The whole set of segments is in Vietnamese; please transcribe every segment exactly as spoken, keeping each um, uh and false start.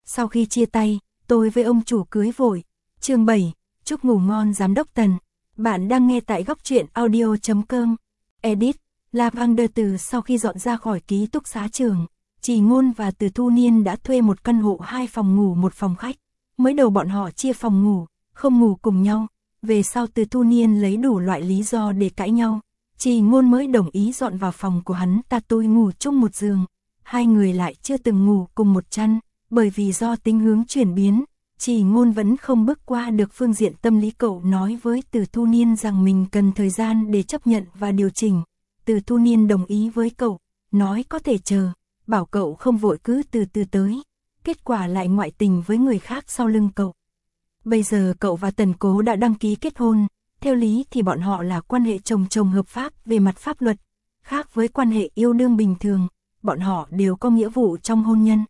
Sau khi chia tay, tôi với ông chủ cưới vội. Chương bảy, chúc ngủ ngon giám đốc Tần. Bạn đang nghe tại góc truyện audio chấm com. Edit, Lavender. Từ sau khi dọn ra khỏi ký túc xá trường, Trì Ngôn và Từ Thu Niên đã thuê một căn hộ hai phòng ngủ một phòng khách. Mới đầu bọn họ chia phòng ngủ, không ngủ cùng nhau. Về sau Từ Thu Niên lấy đủ loại lý do để cãi nhau. Trì Ngôn mới đồng ý dọn vào phòng của hắn ta, tôi ngủ chung một giường. Hai người lại chưa từng ngủ cùng một chăn, bởi vì do tính hướng chuyển biến, Trì Ngôn vẫn không bước qua được phương diện tâm lý. Cậu nói với Từ Thu Niên rằng mình cần thời gian để chấp nhận và điều chỉnh. Từ Thu Niên đồng ý với cậu, nói có thể chờ, bảo cậu không vội cứ từ từ tới. Kết quả lại ngoại tình với người khác sau lưng cậu. Bây giờ cậu và Tần Cố đã đăng ký kết hôn, theo lý thì bọn họ là quan hệ chồng chồng hợp pháp về mặt pháp luật, khác với quan hệ yêu đương bình thường, bọn họ đều có nghĩa vụ trong hôn nhân.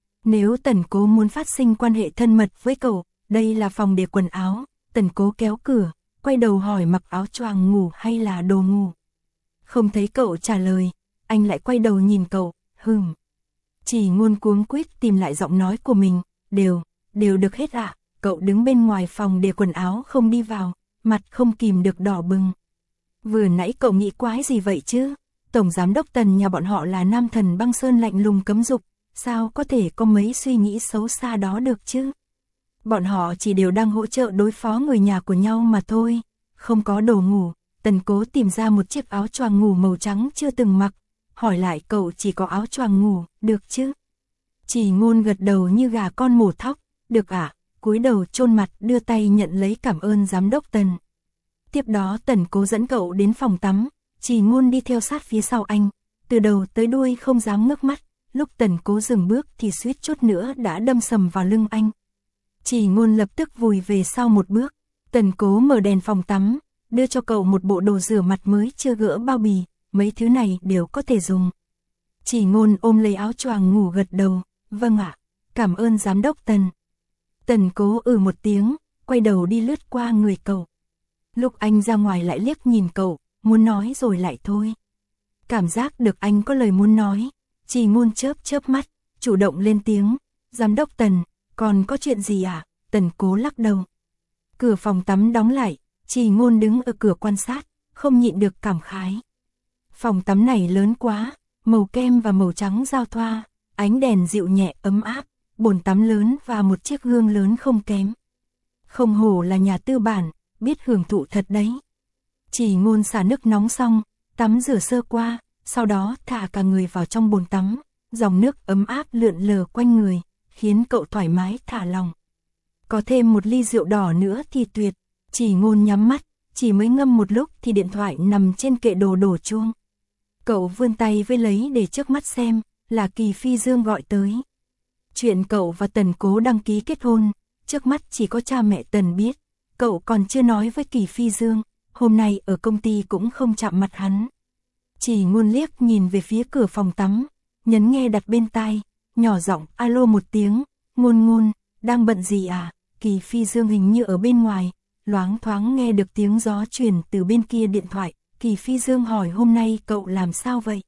Nếu Tần Cố muốn phát sinh quan hệ thân mật với cậu, đây là phòng để quần áo. Tần Cố kéo cửa, quay đầu hỏi mặc áo choàng ngủ hay là đồ ngủ. Không thấy cậu trả lời, anh lại quay đầu nhìn cậu, hừm. Trì Ngôn cuống quýt tìm lại giọng nói của mình, đều, đều được hết ạ. À? Cậu đứng bên ngoài phòng để quần áo không đi vào, mặt không kìm được đỏ bừng. Vừa nãy cậu nghĩ quái gì vậy chứ? Tổng giám đốc Tần nhà bọn họ là nam thần băng sơn lạnh lùng cấm dục, sao có thể có mấy suy nghĩ xấu xa đó được chứ? Bọn họ chỉ đều đang hỗ trợ đối phó người nhà của nhau mà thôi, không có đồ ngủ. Tần Cố tìm ra một chiếc áo choàng ngủ màu trắng chưa từng mặc, hỏi lại cậu chỉ có áo choàng ngủ, được chứ? Trì Ngôn gật đầu như gà con mổ thóc, được ạ, à? Cúi đầu chôn mặt đưa tay nhận lấy cảm ơn giám đốc Tần. Tiếp đó Tần Cố dẫn cậu đến phòng tắm, Trì Ngôn đi theo sát phía sau anh, từ đầu tới đuôi không dám ngước mắt, lúc Tần Cố dừng bước thì suýt chút nữa đã đâm sầm vào lưng anh. Trì Ngôn lập tức vùi về sau một bước, Tần Cố mở đèn phòng tắm, đưa cho cậu một bộ đồ rửa mặt mới chưa gỡ bao bì, mấy thứ này đều có thể dùng. Trì Ngôn ôm lấy áo choàng ngủ gật đầu, vâng ạ, cảm ơn giám đốc Tần. Tần Cố ừ một tiếng, quay đầu đi lướt qua người cậu. Lúc anh ra ngoài lại liếc nhìn cậu, muốn nói rồi lại thôi. Cảm giác được anh có lời muốn nói, Trì Ngôn chớp chớp mắt, chủ động lên tiếng, giám đốc Tần, còn có chuyện gì à? Tần Cố lắc đầu. Cửa phòng tắm đóng lại, Trì Ngôn đứng ở cửa quan sát, không nhịn được cảm khái. Phòng tắm này lớn quá, màu kem và màu trắng giao thoa, ánh đèn dịu nhẹ ấm áp, bồn tắm lớn và một chiếc gương lớn không kém. Không hổ là nhà tư bản, biết hưởng thụ thật đấy. Trì Ngôn xả nước nóng xong, tắm rửa sơ qua, sau đó thả cả người vào trong bồn tắm, dòng nước ấm áp lượn lờ quanh người, khiến cậu thoải mái thả lòng. Có thêm một ly rượu đỏ nữa thì tuyệt. Trì Ngôn nhắm mắt, chỉ mới ngâm một lúc thì điện thoại nằm trên kệ đồ đổ chuông. Cậu vươn tay với lấy để trước mắt xem, là Kỳ Phi Dương gọi tới. Chuyện cậu và Tần Cố đăng ký kết hôn, trước mắt chỉ có cha mẹ Tần biết, cậu còn chưa nói với Kỳ Phi Dương, hôm nay ở công ty cũng không chạm mặt hắn. Trì Ngôn liếc nhìn về phía cửa phòng tắm, nhấn nghe đặt bên tai, nhỏ giọng alo một tiếng, Ngôn Ngôn, đang bận gì à? Kỳ Phi Dương hình như ở bên ngoài, loáng thoáng nghe được tiếng gió truyền từ bên kia điện thoại. Kỳ Phi Dương hỏi hôm nay cậu làm sao vậy?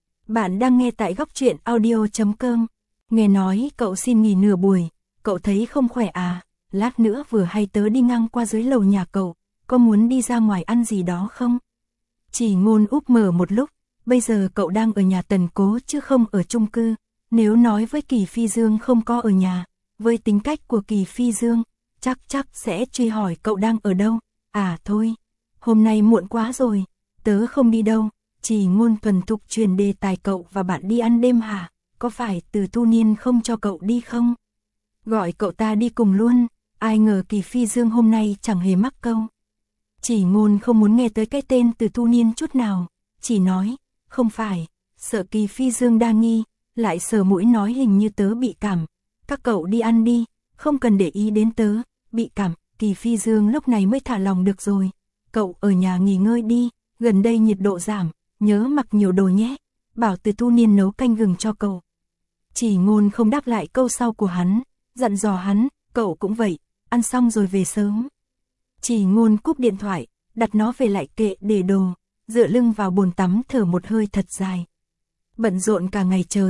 Bạn đang nghe tại góc truyện audio chấm com. Nghe nói cậu xin nghỉ nửa buổi, cậu thấy không khỏe à? Lát nữa vừa hay tớ đi ngang qua dưới lầu nhà cậu, có muốn đi ra ngoài ăn gì đó không? Trì Ngôn úp mở một lúc, bây giờ cậu đang ở nhà Tần Cố chứ không ở chung cư. Nếu nói với Kỳ Phi Dương không có ở nhà, với tính cách của Kỳ Phi Dương, chắc chắc sẽ truy hỏi cậu đang ở đâu. À thôi, hôm nay muộn quá rồi, tớ không đi đâu. Trì Ngôn thuần thục truyền đề tài, cậu và bạn đi ăn đêm hả? Có phải Từ Thu Niên không cho cậu đi không? Gọi cậu ta đi cùng luôn. Ai ngờ Kỳ Phi Dương hôm nay chẳng hề mắc câu. Trì Ngôn không muốn nghe tới cái tên Từ Thu Niên chút nào, chỉ nói, không phải, sợ Kỳ Phi Dương đa nghi, lại sờ mũi nói hình như tớ bị cảm. Các cậu đi ăn đi, không cần để ý đến tớ, bị cảm. Kỳ Phi Dương lúc này mới thả lòng được rồi. Cậu ở nhà nghỉ ngơi đi, gần đây nhiệt độ giảm, nhớ mặc nhiều đồ nhé, bảo Từ Thu Niên nấu canh gừng cho cậu. Trì Ngôn không đáp lại câu sau của hắn, dặn dò hắn, cậu cũng vậy, ăn xong rồi về sớm. Trì Ngôn cúp điện thoại, đặt nó về lại kệ để đồ, dựa lưng vào bồn tắm thở một hơi thật dài. Bận rộn cả ngày trời,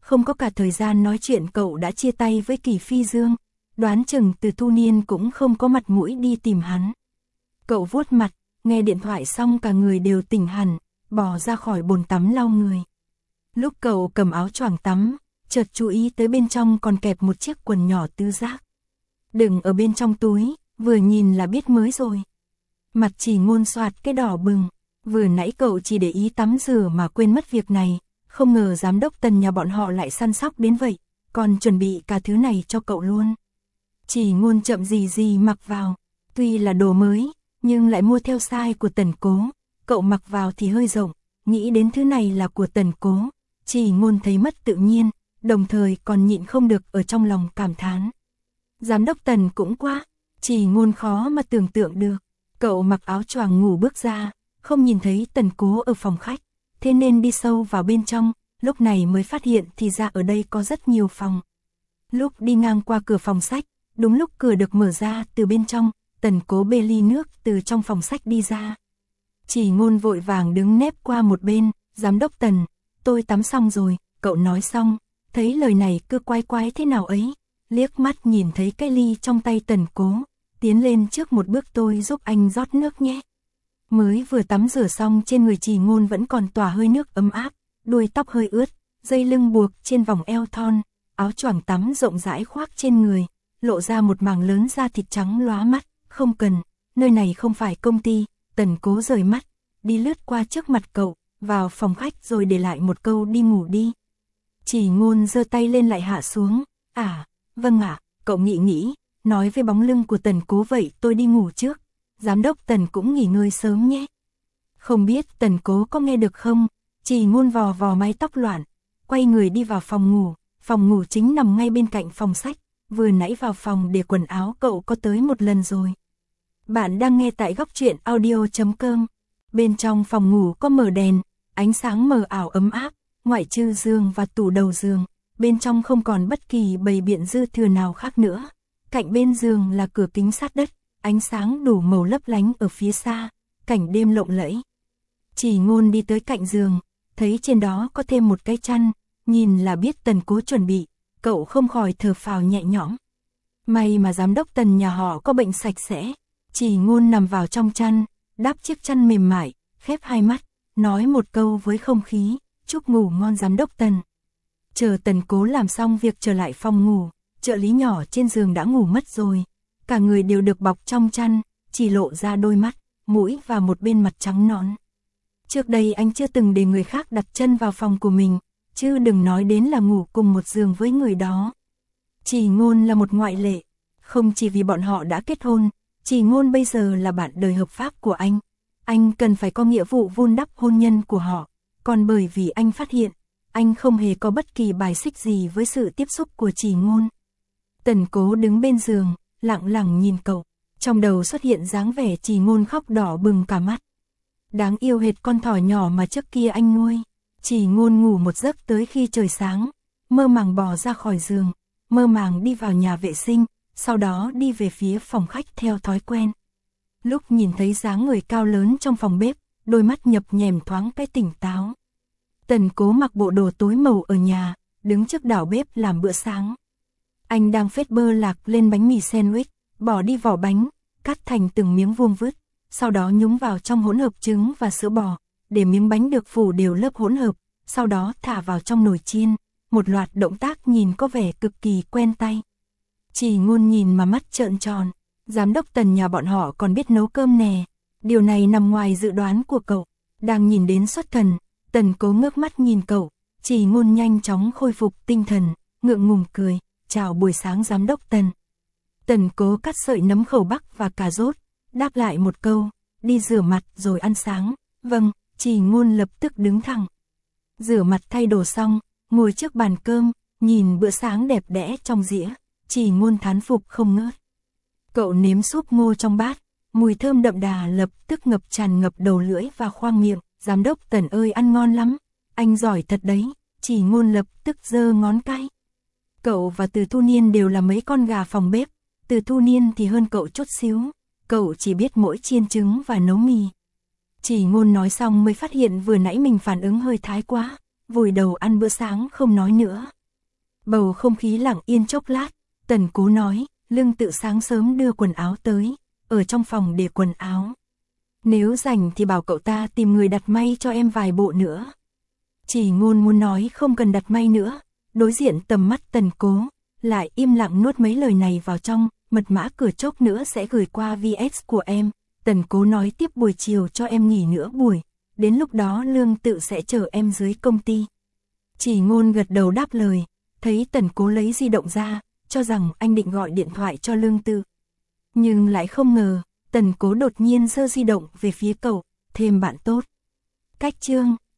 không có cả thời gian nói chuyện cậu đã chia tay với Kỳ Phi Dương, đoán chừng Từ Thu Niên cũng không có mặt mũi đi tìm hắn. Cậu vuốt mặt, nghe điện thoại xong cả người đều tỉnh hẳn, bò ra khỏi bồn tắm lau người. Lúc cậu cầm áo choàng tắm, chợt chú ý tới bên trong còn kẹp một chiếc quần nhỏ tứ giác. Đừng ở bên trong túi, vừa nhìn là biết mới rồi. Mặt Chỉ Ngôn xoạt cái đỏ bừng, vừa nãy cậu chỉ để ý tắm rửa mà quên mất việc này, không ngờ giám đốc Tần nhà bọn họ lại săn sóc đến vậy, còn chuẩn bị cả thứ này cho cậu luôn. Chỉ Ngôn chậm gì gì mặc vào, tuy là đồ mới, nhưng lại mua theo size của Tần Cố, cậu mặc vào thì hơi rộng, nghĩ đến thứ này là của Tần Cố, Chỉ Ngôn thấy mất tự nhiên, đồng thời còn nhịn không được ở trong lòng cảm thán. Giám đốc Tần cũng quá, Chỉ Ngôn khó mà tưởng tượng được. Cậu mặc áo choàng ngủ bước ra, không nhìn thấy Tần Cố ở phòng khách, thế nên đi sâu vào bên trong, lúc này mới phát hiện thì ra ở đây có rất nhiều phòng. Lúc đi ngang qua cửa phòng sách, đúng lúc cửa được mở ra từ bên trong, Tần Cố bê ly nước từ trong phòng sách đi ra. Chỉ Ngôn vội vàng đứng nép qua một bên, giám đốc Tần, tôi tắm xong rồi, cậu nói xong, thấy lời này cứ quái quái thế nào ấy, liếc mắt nhìn thấy cái ly trong tay Tần Cố, tiến lên trước một bước tôi giúp anh rót nước nhé. Mới vừa tắm rửa xong trên người Chỉ Ngôn vẫn còn tỏa hơi nước ấm áp, đuôi tóc hơi ướt, dây lưng buộc trên vòng eo thon, áo choàng tắm rộng rãi khoác trên người, lộ ra một mảng lớn da thịt trắng lóa mắt, không cần, nơi này không phải công ty. Tần Cố rời mắt, đi lướt qua trước mặt cậu, vào phòng khách rồi để lại một câu đi ngủ đi. Chỉ Ngôn giơ tay lên lại hạ xuống, à, vâng ạ, cậu nghĩ nghĩ, nói với bóng lưng của Tần Cố vậy tôi đi ngủ trước, giám đốc Tần cũng nghỉ ngơi sớm nhé. Không biết Tần Cố có nghe được không, Chỉ Ngôn vò vò mái tóc loạn, quay người đi vào phòng ngủ, phòng ngủ chính nằm ngay bên cạnh phòng sách, vừa nãy vào phòng để quần áo cậu có tới một lần rồi. Bạn đang nghe tại góc truyện audio chấm com. Bên trong phòng ngủ có mở đèn, ánh sáng mờ ảo ấm áp, ngoại trừ giường và tủ đầu giường, bên trong không còn bất kỳ bày biện dư thừa nào khác nữa. Cạnh bên giường là cửa kính sát đất, ánh sáng đủ màu lấp lánh ở phía xa, cảnh đêm lộng lẫy. Chỉ Ngôn đi tới cạnh giường, thấy trên đó có thêm một cái chăn, nhìn là biết Tần Cố chuẩn bị, cậu không khỏi thở phào nhẹ nhõm. May mà giám đốc Tần nhà họ có bệnh sạch sẽ. Chỉ Ngôn nằm vào trong chăn, đắp chiếc chăn mềm mại, khép hai mắt, nói một câu với không khí, chúc ngủ ngon giám đốc Tần. Chờ Tần Cố làm xong việc trở lại phòng ngủ, trợ lý nhỏ trên giường đã ngủ mất rồi, cả người đều được bọc trong chăn, chỉ lộ ra đôi mắt, mũi và một bên mặt trắng nõn. Trước đây anh chưa từng để người khác đặt chân vào phòng của mình, chứ đừng nói đến là ngủ cùng một giường với người đó. Chỉ Ngôn là một ngoại lệ, không chỉ vì bọn họ đã kết hôn, Chỉ Ngôn bây giờ là bạn đời hợp pháp của anh, anh cần phải có nghĩa vụ vun đắp hôn nhân của họ, còn bởi vì anh phát hiện, anh không hề có bất kỳ bài xích gì với sự tiếp xúc của Chỉ Ngôn. Tần Cố đứng bên giường, lặng lặng nhìn cậu, trong đầu xuất hiện dáng vẻ Chỉ Ngôn khóc đỏ bừng cả mắt. Đáng yêu hệt con thỏ nhỏ mà trước kia anh nuôi. Chỉ Ngôn ngủ một giấc tới khi trời sáng, mơ màng bò ra khỏi giường, mơ màng đi vào nhà vệ sinh, sau đó đi về phía phòng khách theo thói quen. Lúc nhìn thấy dáng người cao lớn trong phòng bếp, đôi mắt nhập nhèm thoáng cái tỉnh táo. Tần Cố mặc bộ đồ tối màu ở nhà, đứng trước đảo bếp làm bữa sáng. Anh đang phết bơ lạc lên bánh mì sandwich, bỏ đi vỏ bánh, cắt thành từng miếng vuông vứt, sau đó nhúng vào trong hỗn hợp trứng và sữa bò, để miếng bánh được phủ đều lớp hỗn hợp, sau đó thả vào trong nồi chiên, một loạt động tác nhìn có vẻ cực kỳ quen tay. Chỉ Ngôn nhìn mà mắt trợn tròn, giám đốc Tần nhà bọn họ còn biết nấu cơm nè, điều này nằm ngoài dự đoán của cậu. Đang nhìn đến xuất thần, Tần Cố ngước mắt nhìn cậu, Chỉ Ngôn nhanh chóng khôi phục tinh thần, ngượng ngùng cười, chào buổi sáng giám đốc Tần. Tần Cố cắt sợi nấm khẩu bắc và cà rốt, đáp lại một câu, đi rửa mặt rồi ăn sáng. Vâng, Chỉ Ngôn lập tức đứng thẳng. Rửa mặt thay đồ xong, ngồi trước bàn cơm, nhìn bữa sáng đẹp đẽ trong dĩa, Chỉ Ngôn thán phục không ngớt. Cậu nếm súp ngô trong bát, mùi thơm đậm đà lập tức ngập tràn ngập đầu lưỡi và khoang miệng. Giám đốc Tần ơi ăn ngon lắm, anh giỏi thật đấy, Chỉ Ngôn lập tức giơ ngón cái. Cậu và Từ Thu Niên đều là mấy con gà phòng bếp, Từ Thu Niên thì hơn cậu chút xíu, cậu chỉ biết mỗi chiên trứng và nấu mì. Chỉ Ngôn nói xong mới phát hiện vừa nãy mình phản ứng hơi thái quá, vùi đầu ăn bữa sáng không nói nữa. Bầu không khí lặng yên chốc lát, Tần Cố nói, Lương Tự sáng sớm đưa quần áo tới, ở trong phòng để quần áo. Nếu rảnh thì bảo cậu ta tìm người đặt may cho em vài bộ nữa. Chỉ Ngôn muốn nói không cần đặt may nữa, đối diện tầm mắt Tần Cố, lại im lặng nuốt mấy lời này vào trong, mật mã cửa chốc nữa sẽ gửi qua vê ét của em. Tần Cố nói tiếp buổi chiều cho em nghỉ nửa buổi, đến lúc đó Lương Tự sẽ chờ em dưới công ty. Chỉ Ngôn gật đầu đáp lời, thấy Tần Cố lấy di động ra, cho rằng anh định gọi điện thoại cho Lương Tự. Nhưng lại không ngờ, Tần Cố đột nhiên giơ di động về phía cậu, thêm bạn tốt. Cách chương